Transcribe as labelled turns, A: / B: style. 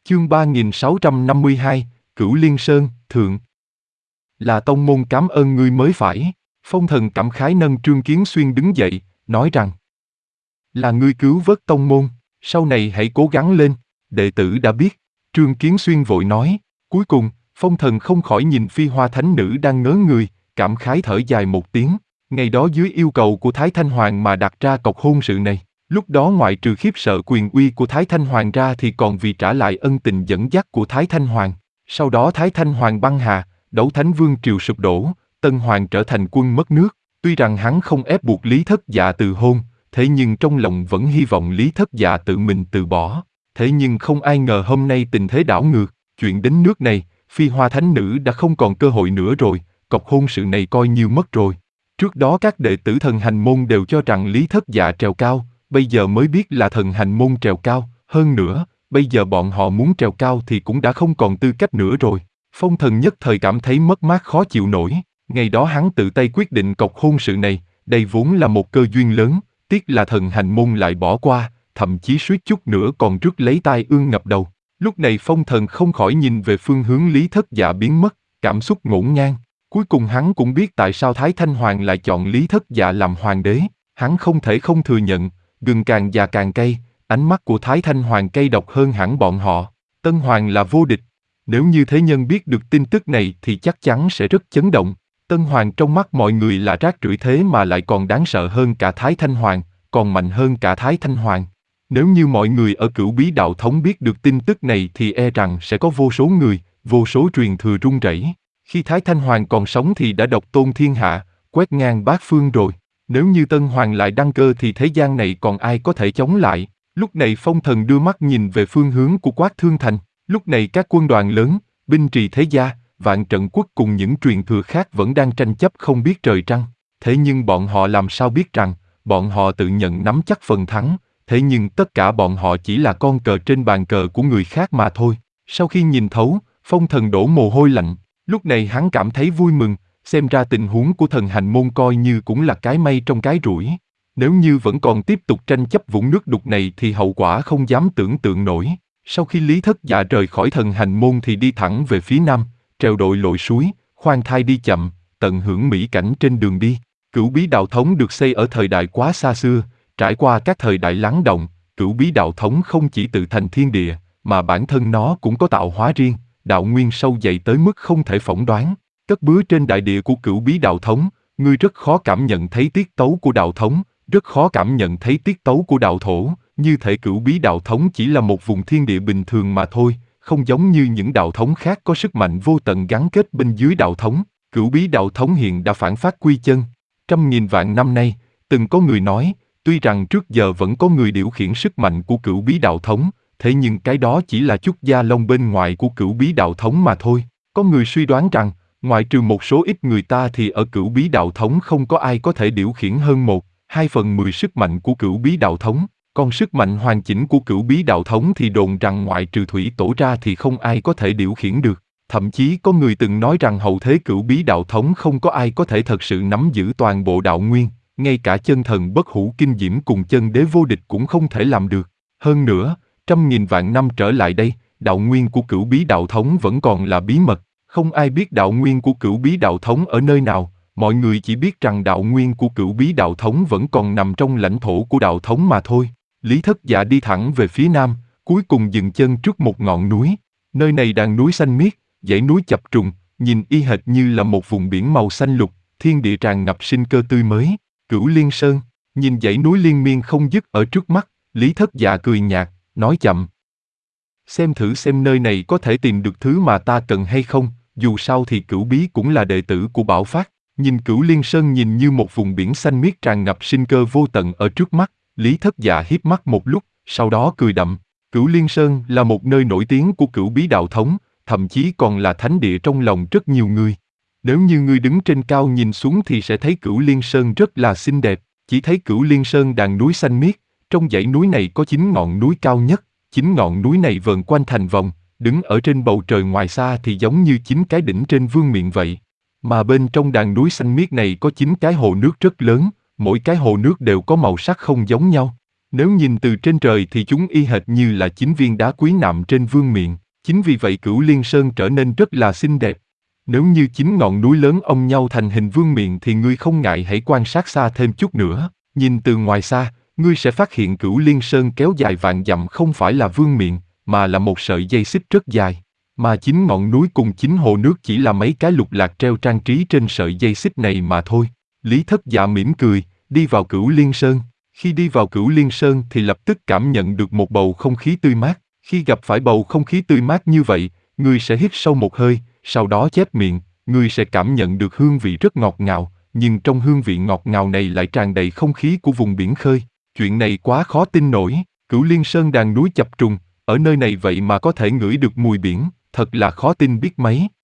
A: Chương 3652, Cửu Liên Sơn, Thượng. Là tông môn cảm ơn ngươi mới phải. Phong Thần cảm khái nâng Trương Kiến Xuyên đứng dậy, nói rằng: là ngươi cứu vớt tông môn, sau này hãy cố gắng lên, đệ tử đã biết. Trương Kiến Xuyên vội nói. Cuối cùng, Phong Thần không khỏi nhìn Phi Hoa Thánh Nữ đang ngớ người, cảm khái thở dài một tiếng. Ngày đó dưới yêu cầu của Thái Thanh Hoàng mà đặt ra cọc hôn sự này. Lúc đó ngoại trừ khiếp sợ quyền uy của Thái Thanh Hoàng ra thì còn vì trả lại ân tình dẫn dắt của Thái Thanh Hoàng. Sau đó Thái Thanh Hoàng băng hà, Đấu Thánh Vương triều sụp đổ, Tân Hoàng trở thành quân mất nước. Tuy rằng hắn không ép buộc Lý Thất Dạ từ hôn, thế nhưng trong lòng vẫn hy vọng Lý Thất Dạ tự mình từ bỏ. Thế nhưng không ai ngờ hôm nay tình thế đảo ngược, chuyện đến nước này, Phi Hoa Thánh Nữ đã không còn cơ hội nữa rồi, cọc hôn sự này coi như mất rồi. Trước đó các đệ tử Thần Hành Môn đều cho rằng Lý Thất Dạ trèo cao, bây giờ mới biết là Thần Hành Môn trèo cao, hơn nữa, bây giờ bọn họ muốn trèo cao thì cũng đã không còn tư cách nữa rồi. Phong Thần nhất thời cảm thấy mất mát khó chịu nổi, ngày đó hắn tự tay quyết định cọc hôn sự này, đây vốn là một cơ duyên lớn, tiếc là Thần Hành Môn lại bỏ qua, thậm chí suýt chút nữa còn rước lấy tai ương ngập đầu. Lúc này Phong Thần không khỏi nhìn về phương hướng Lý Thất Dạ biến mất, cảm xúc ngổn ngang. Cuối cùng hắn cũng biết tại sao Thái Thanh Hoàng lại chọn Lý Thất Dạ làm hoàng đế, hắn không thể không thừa nhận, gừng càng già càng cay, ánh mắt của Thái Thanh Hoàng cay độc hơn hẳn bọn họ. Tân Hoàng là vô địch, nếu như thế nhân biết được tin tức này thì chắc chắn sẽ rất chấn động. Tân Hoàng trong mắt mọi người là rác rưởi thế mà lại còn đáng sợ hơn cả Thái Thanh Hoàng, còn mạnh hơn cả Thái Thanh Hoàng. Nếu như mọi người ở Cửu Bí Đạo Thống biết được tin tức này thì e rằng sẽ có vô số người, vô số truyền thừa run rẩy. Khi Thái Thanh Hoàng còn sống thì đã độc tôn thiên hạ, quét ngang bát phương rồi. Nếu như Tân Hoàng lại đăng cơ thì thế gian này còn ai có thể chống lại. Lúc này Phong Thần đưa mắt nhìn về phương hướng của Quát Thương Thành. Lúc này các quân đoàn lớn, binh trì thế gia, Vạn Trận Quốc cùng những truyền thừa khác vẫn đang tranh chấp không biết trời trăng. Thế nhưng bọn họ làm sao biết rằng, bọn họ tự nhận nắm chắc phần thắng, thế nhưng tất cả bọn họ chỉ là con cờ trên bàn cờ của người khác mà thôi. Sau khi nhìn thấu, Phong Thần đổ mồ hôi lạnh. Lúc này hắn cảm thấy vui mừng, xem ra tình huống của Thần Hành Môn coi như cũng là cái may trong cái rủi. Nếu như vẫn còn tiếp tục tranh chấp vũng nước đục này thì hậu quả không dám tưởng tượng nổi. Sau khi Lý Thất Dạ rời khỏi Thần Hành Môn thì đi thẳng về phía nam, trèo đội lội suối, khoan thai đi chậm, tận hưởng mỹ cảnh trên đường đi. Cửu Bí Đạo Thống được xây ở thời đại quá xa xưa, trải qua các thời đại lắng động, Cửu Bí Đạo Thống không chỉ tự thành thiên địa, mà bản thân nó cũng có tạo hóa riêng, đạo nguyên sâu dày tới mức không thể phỏng đoán. Cất bước trên đại địa của Cửu Bí Đạo Thống, ngươi rất khó cảm nhận thấy tiết tấu của đạo thống, rất khó cảm nhận thấy tiết tấu của đạo thổ, như thể Cửu Bí Đạo Thống chỉ là một vùng thiên địa bình thường mà thôi, không giống như những đạo thống khác có sức mạnh vô tận gắn kết bên dưới đạo thống. Cửu Bí Đạo Thống hiện đã phản phát quy chân. Trăm nghìn vạn năm nay, từng có người nói, tuy rằng trước giờ vẫn có người điều khiển sức mạnh của Cửu Bí Đạo Thống, thế nhưng cái đó chỉ là chút da lông bên ngoài của Cửu Bí Đạo Thống mà thôi. Có người suy đoán rằng, ngoại trừ một số ít người ta thì ở Cửu Bí Đạo Thống không có ai có thể điều khiển hơn 1/2/10 sức mạnh của Cửu Bí Đạo Thống. Còn sức mạnh hoàn chỉnh của Cửu Bí Đạo Thống thì đồn rằng ngoại trừ thủy tổ ra thì không ai có thể điều khiển được. Thậm chí có người từng nói rằng hậu thế Cửu Bí Đạo Thống không có ai có thể thật sự nắm giữ toàn bộ đạo nguyên, ngay cả chân thần bất hủ kinh diễm cùng chân đế vô địch cũng không thể làm được. Hơn nữa, trăm nghìn vạn năm trở lại đây, đạo nguyên của Cửu Bí Đạo Thống vẫn còn là bí mật, không ai biết đạo nguyên của Cửu Bí Đạo Thống ở nơi nào, mọi người chỉ biết rằng đạo nguyên của Cửu Bí Đạo Thống vẫn còn nằm trong lãnh thổ của đạo thống mà thôi. Lý Thất Dạ đi thẳng về phía nam, cuối cùng dừng chân trước một ngọn núi. Nơi này đàn núi xanh miết, dãy núi chập trùng, nhìn y hệt như là một vùng biển màu xanh lục, thiên địa tràn ngập sinh cơ tươi mới. Cửu Liên Sơn, nhìn dãy núi liên miên không dứt ở trước mắt, Lý Thất Dạ cười nhạt, nói chậm. Xem thử xem nơi này có thể tìm được thứ mà ta cần hay không, dù sao thì Cửu Bí cũng là đệ tử của Bảo Phát. Nhìn Cửu Liên Sơn nhìn như một vùng biển xanh miết tràn ngập sinh cơ vô tận ở trước mắt, Lý Thất Dạ híp mắt một lúc, sau đó cười đậm. Cửu Liên Sơn là một nơi nổi tiếng của Cửu Bí Đạo Thống, thậm chí còn là thánh địa trong lòng rất nhiều người. Nếu như ngươi đứng trên cao nhìn xuống thì sẽ thấy Cửu Liên Sơn rất là xinh đẹp, chỉ thấy Cửu Liên Sơn đàn núi xanh miết, trong dãy núi này có 9 ngọn núi cao nhất, 9 ngọn núi này vờn quanh thành vòng, đứng ở trên bầu trời ngoài xa thì giống như 9 cái đỉnh trên vương miện vậy. Mà bên trong đàn núi xanh miết này có 9 cái hồ nước rất lớn, mỗi cái hồ nước đều có màu sắc không giống nhau. Nếu nhìn từ trên trời thì chúng y hệt như là 9 viên đá quý nạm trên vương miện. Chính vì vậy Cửu Liên Sơn trở nên rất là xinh đẹp. Nếu như 9 ngọn núi lớn ôm nhau thành hình vương miện thì ngươi không ngại hãy quan sát xa thêm chút nữa. Nhìn từ ngoài xa, ngươi sẽ phát hiện Cửu Liên Sơn kéo dài vạn dặm không phải là vương miện, mà là một sợi dây xích rất dài. Mà 9 ngọn núi cùng 9 hồ nước chỉ là mấy cái lục lạc treo trang trí trên sợi dây xích này mà thôi. Lý Thất Dạ mỉm cười, đi vào Cửu Liên Sơn. Khi đi vào Cửu Liên Sơn thì lập tức cảm nhận được một bầu không khí tươi mát. Khi gặp phải bầu không khí tươi mát như vậy, ngươi sẽ hít sâu một hơi, sau đó chép miệng, ngươi sẽ cảm nhận được hương vị rất ngọt ngào, nhưng trong hương vị ngọt ngào này lại tràn đầy không khí của vùng biển khơi. Chuyện này quá khó tin nổi, Cửu Liên Sơn đàn núi chập trùng, ở nơi này vậy mà có thể ngửi được mùi biển, thật là khó tin biết mấy.